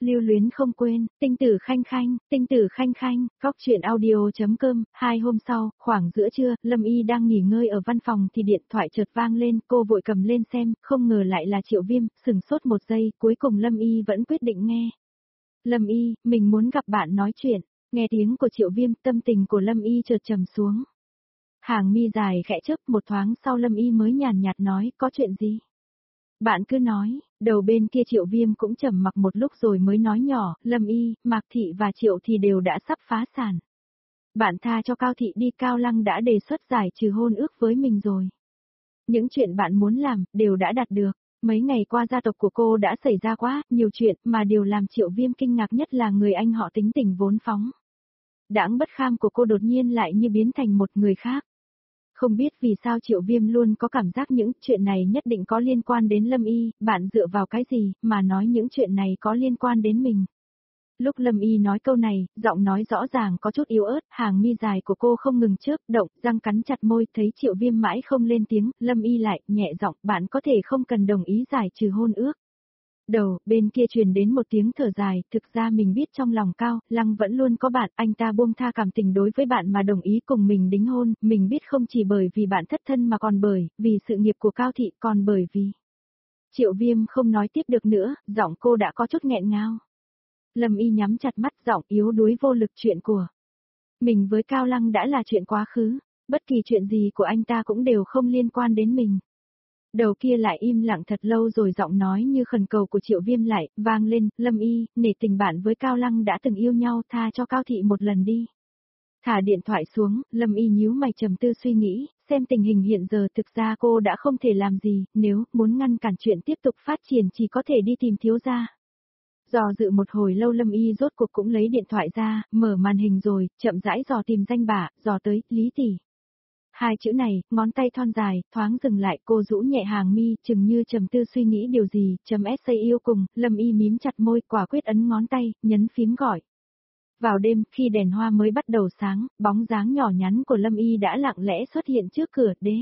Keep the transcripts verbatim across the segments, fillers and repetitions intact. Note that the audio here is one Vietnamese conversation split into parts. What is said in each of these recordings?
Lưu luyến không quên, tinh tử khanh khanh, tinh tử khanh khanh, góc chuyện audio.com, hai hôm sau, khoảng giữa trưa, Lâm Y đang nghỉ ngơi ở văn phòng thì điện thoại chợt vang lên, cô vội cầm lên xem, không ngờ lại là Triệu Viêm, sừng sốt một giây, cuối cùng Lâm Y vẫn quyết định nghe. Lâm Y, mình muốn gặp bạn nói chuyện, nghe tiếng của Triệu Viêm, tâm tình của Lâm Y chợt trầm xuống. Hàng mi dài khẽ chớp, một thoáng sau Lâm Y mới nhàn nhạt nói, có chuyện gì? Bạn cứ nói, đầu bên kia Triệu Viêm cũng trầm mặc một lúc rồi mới nói nhỏ, Lâm Y, Mạc Thị và Triệu thì đều đã sắp phá sản. Bạn tha cho Cao Thị đi, Cao Lăng đã đề xuất giải trừ hôn ước với mình rồi. Những chuyện bạn muốn làm, đều đã đạt được. Mấy ngày qua gia tộc của cô đã xảy ra quá nhiều chuyện, mà điều làm Triệu Viêm kinh ngạc nhất là người anh họ tính tình vốn phóng. Đãng bất kham của cô đột nhiên lại như biến thành một người khác. Không biết vì sao Triệu Viêm luôn có cảm giác những chuyện này nhất định có liên quan đến Lâm Y, bạn dựa vào cái gì mà nói những chuyện này có liên quan đến mình. Lúc Lâm Y nói câu này, giọng nói rõ ràng có chút yếu ớt, hàng mi dài của cô không ngừng chớp động, răng cắn chặt môi, thấy Triệu Viêm mãi không lên tiếng, Lâm Y lại, nhẹ giọng, bạn có thể không cần đồng ý giải trừ hôn ước. Đầu, bên kia truyền đến một tiếng thở dài, thực ra mình biết trong lòng Cao Lăng vẫn luôn có bạn, anh ta buông tha cảm tình đối với bạn mà đồng ý cùng mình đính hôn, mình biết không chỉ bởi vì bạn thất thân mà còn bởi, vì sự nghiệp của Cao Thị, còn bởi vì... Triệu Viêm không nói tiếp được nữa, giọng cô đã có chút nghẹn ngào. Lâm Y nhắm chặt mắt, giọng yếu đuối vô lực, chuyện của mình với Cao Lăng đã là chuyện quá khứ, bất kỳ chuyện gì của anh ta cũng đều không liên quan đến mình. Đầu kia lại im lặng thật lâu rồi giọng nói như khẩn cầu của Triệu Viêm lại, vang lên, Lâm Y, nể tình bạn với Cao Lăng đã từng yêu nhau, tha cho Cao Thị một lần đi. Thả điện thoại xuống, Lâm Y nhíu mày trầm tư suy nghĩ, xem tình hình hiện giờ thực ra cô đã không thể làm gì, nếu muốn ngăn cản chuyện tiếp tục phát triển chỉ có thể đi tìm thiếu gia. Dò dự một hồi lâu Lâm Y rốt cuộc cũng lấy điện thoại ra, mở màn hình rồi, chậm rãi dò tìm danh bạ, dò tới, Lý Tỷ. Hai chữ này, ngón tay thon dài, thoáng dừng lại, cô rũ nhẹ hàng mi, chừng như trầm tư suy nghĩ điều gì, chấm ét yêu cùng, Lâm Y mím chặt môi, quả quyết ấn ngón tay, nhấn phím gọi. Vào đêm, khi đèn hoa mới bắt đầu sáng, bóng dáng nhỏ nhắn của Lâm Y đã lặng lẽ xuất hiện trước cửa đế.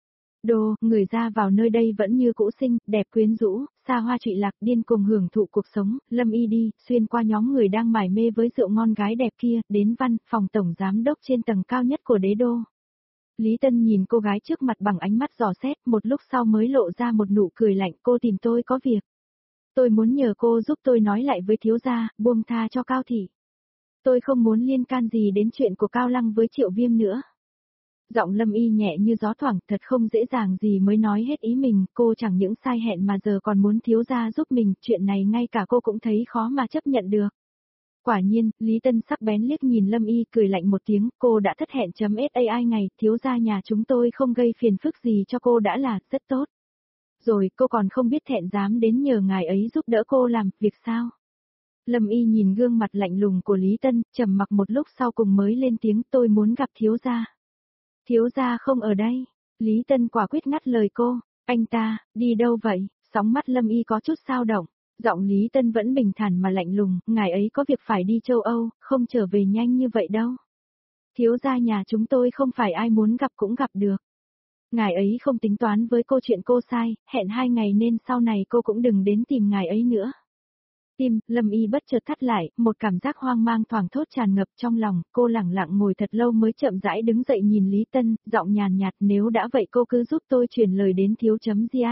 Đô, người ra vào nơi đây vẫn như cũ xinh, đẹp quyến rũ, xa hoa trụy lạc, điên cùng hưởng thụ cuộc sống, Lâm Y đi, xuyên qua nhóm người đang mải mê với rượu ngon gái đẹp kia, đến văn phòng tổng giám đốc trên tầng cao nhất của đế đô. Lý Tân nhìn cô gái trước mặt bằng ánh mắt dò xét, một lúc sau mới lộ ra một nụ cười lạnh, cô tìm tôi có việc. Tôi muốn nhờ cô giúp tôi nói lại với thiếu gia, buông tha cho Cao Thị. Tôi không muốn liên can gì đến chuyện của Cao Lăng với Triệu Viêm nữa. Giọng Lâm Y nhẹ như gió thoảng, thật không dễ dàng gì mới nói hết ý mình, cô chẳng những sai hẹn mà giờ còn muốn thiếu gia giúp mình, chuyện này ngay cả cô cũng thấy khó mà chấp nhận được. Quả nhiên, Lý Tân sắc bén liếc nhìn Lâm Y cười lạnh một tiếng, cô đã thất hẹn chấm sai ngày, thiếu gia nhà chúng tôi không gây phiền phức gì cho cô đã là rất tốt. Rồi cô còn không biết thẹn dám đến nhờ ngài ấy giúp đỡ cô làm việc sao? Lâm Y nhìn gương mặt lạnh lùng của Lý Tân, trầm mặc một lúc sau cùng mới lên tiếng, tôi muốn gặp thiếu gia. Thiếu gia không ở đây. Lý Tân quả quyết ngắt lời cô, anh ta, đi đâu vậy? Sóng mắt Lâm Y có chút dao động. Giọng Lý Tân vẫn bình thản mà lạnh lùng, ngài ấy có việc phải đi châu Âu, không trở về nhanh như vậy đâu. Thiếu gia nhà chúng tôi không phải ai muốn gặp cũng gặp được. Ngài ấy không tính toán với cô chuyện cô sai, hẹn hai ngày nên sau này cô cũng đừng đến tìm ngài ấy nữa. Tim, Lâm Y bất chợt thắt lại, một cảm giác hoang mang thoảng thốt tràn ngập trong lòng, cô lẳng lặng ngồi thật lâu mới chậm rãi đứng dậy nhìn Lý Tân, giọng nhàn nhạt, nếu đã vậy cô cứ giúp tôi truyền lời đến thiếu chấm gia.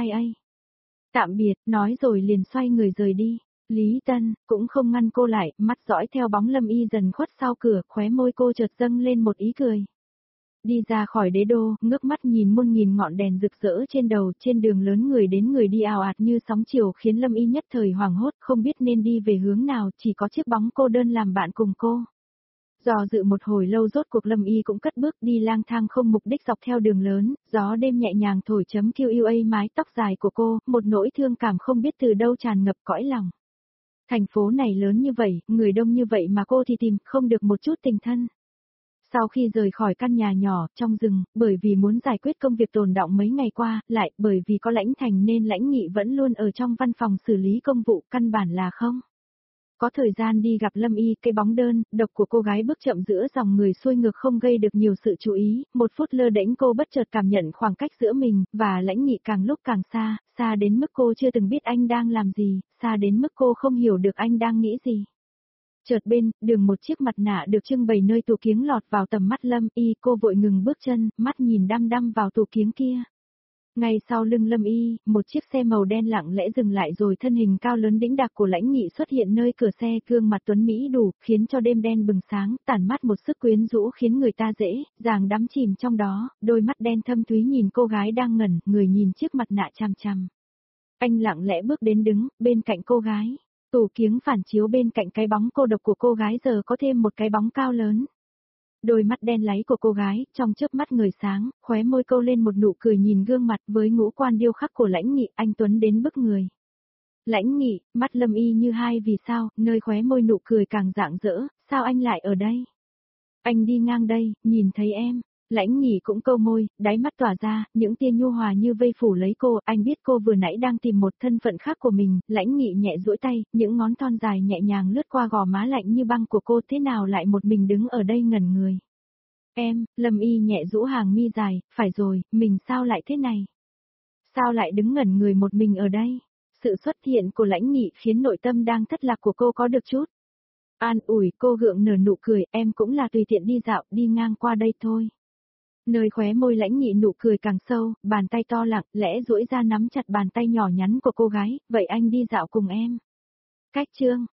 Tạm biệt, nói rồi liền xoay người rời đi. Lý Tân, cũng không ngăn cô lại, mắt dõi theo bóng Lâm Y dần khuất sau cửa, khóe môi cô chợt dâng lên một ý cười. Đi ra khỏi đế đô, ngước mắt nhìn muôn nghìn ngọn đèn rực rỡ trên đầu, trên đường lớn người đến người đi ào ạt như sóng chiều khiến Lâm Y nhất thời hoảng hốt, không biết nên đi về hướng nào, chỉ có chiếc bóng cô đơn làm bạn cùng cô. Dò dự một hồi lâu rốt cuộc Lâm Y cũng cất bước đi lang thang không mục đích dọc theo đường lớn, gió đêm nhẹ nhàng thổi chấm quy a mái tóc dài của cô, một nỗi thương cảm không biết từ đâu tràn ngập cõi lòng. Thành phố này lớn như vậy, người đông như vậy mà cô thì tìm không được một chút tình thân. Sau khi rời khỏi căn nhà nhỏ trong rừng, bởi vì muốn giải quyết công việc tồn đọng mấy ngày qua, lại bởi vì có Lãnh Thành nên Lãnh Nghị vẫn luôn ở trong văn phòng xử lý công vụ, căn bản là không Có thời gian đi gặp Lâm Y, cái bóng đơn, độc của cô gái bước chậm giữa dòng người xuôi ngược không gây được nhiều sự chú ý, một phút lơ đễnh cô bất chợt cảm nhận khoảng cách giữa mình, và Lãnh Nghị càng lúc càng xa, xa đến mức cô chưa từng biết anh đang làm gì, xa đến mức cô không hiểu được anh đang nghĩ gì. Chợt bên, đường một chiếc mặt nạ được trưng bày nơi tủ kiếng lọt vào tầm mắt Lâm Y, cô vội ngừng bước chân, mắt nhìn đăm đăm vào tủ kiếng kia. Ngay sau lưng Lâm Y, một chiếc xe màu đen lặng lẽ dừng lại rồi thân hình cao lớn đĩnh đạc của Lãnh Nghị xuất hiện nơi cửa xe, gương mặt tuấn mỹ đủ, khiến cho đêm đen bừng sáng, tản mát một sức quyến rũ khiến người ta dễ dàng đắm chìm trong đó, đôi mắt đen thâm thúy nhìn cô gái đang ngẩn, người nhìn chiếc mặt nạ chằm chằm. Anh lặng lẽ bước đến đứng, bên cạnh cô gái. Tủ kiếng phản chiếu bên cạnh cái bóng cô độc của cô gái giờ có thêm một cái bóng cao lớn. Đôi mắt đen láy của cô gái, trong chớp mắt người sáng, khóe môi câu lên một nụ cười nhìn gương mặt với ngũ quan điêu khắc của Lãnh Nghị, anh tuấn đến bức người. Lãnh Nghị, mắt Lâm Y như hai vì sao, nơi khóe môi nụ cười càng rạng rỡ, sao anh lại ở đây? Anh đi ngang đây, nhìn thấy em. Lãnh Nghị cũng câu môi, đáy mắt tỏa ra, những tia nhu hòa như vây phủ lấy cô, anh biết cô vừa nãy đang tìm một thân phận khác của mình, Lãnh Nghị nhẹ duỗi tay, những ngón thon dài nhẹ nhàng lướt qua gò má lạnh như băng của cô, thế nào lại một mình đứng ở đây ngẩn người. Em, Lâm Y nhẹ rũ hàng mi dài, phải rồi, mình sao lại thế này? Sao lại đứng ngẩn người một mình ở đây? Sự xuất hiện của Lãnh Nghị khiến nội tâm đang thất lạc của cô có được chút an ủi, cô gượng nở nụ cười, em cũng là tùy tiện đi dạo, đi ngang qua đây thôi. Nơi khóe môi Lãnh Nghị nụ cười càng sâu, bàn tay to lặng lẽ duỗi ra nắm chặt bàn tay nhỏ nhắn của cô gái, vậy anh đi dạo cùng em. Cách chương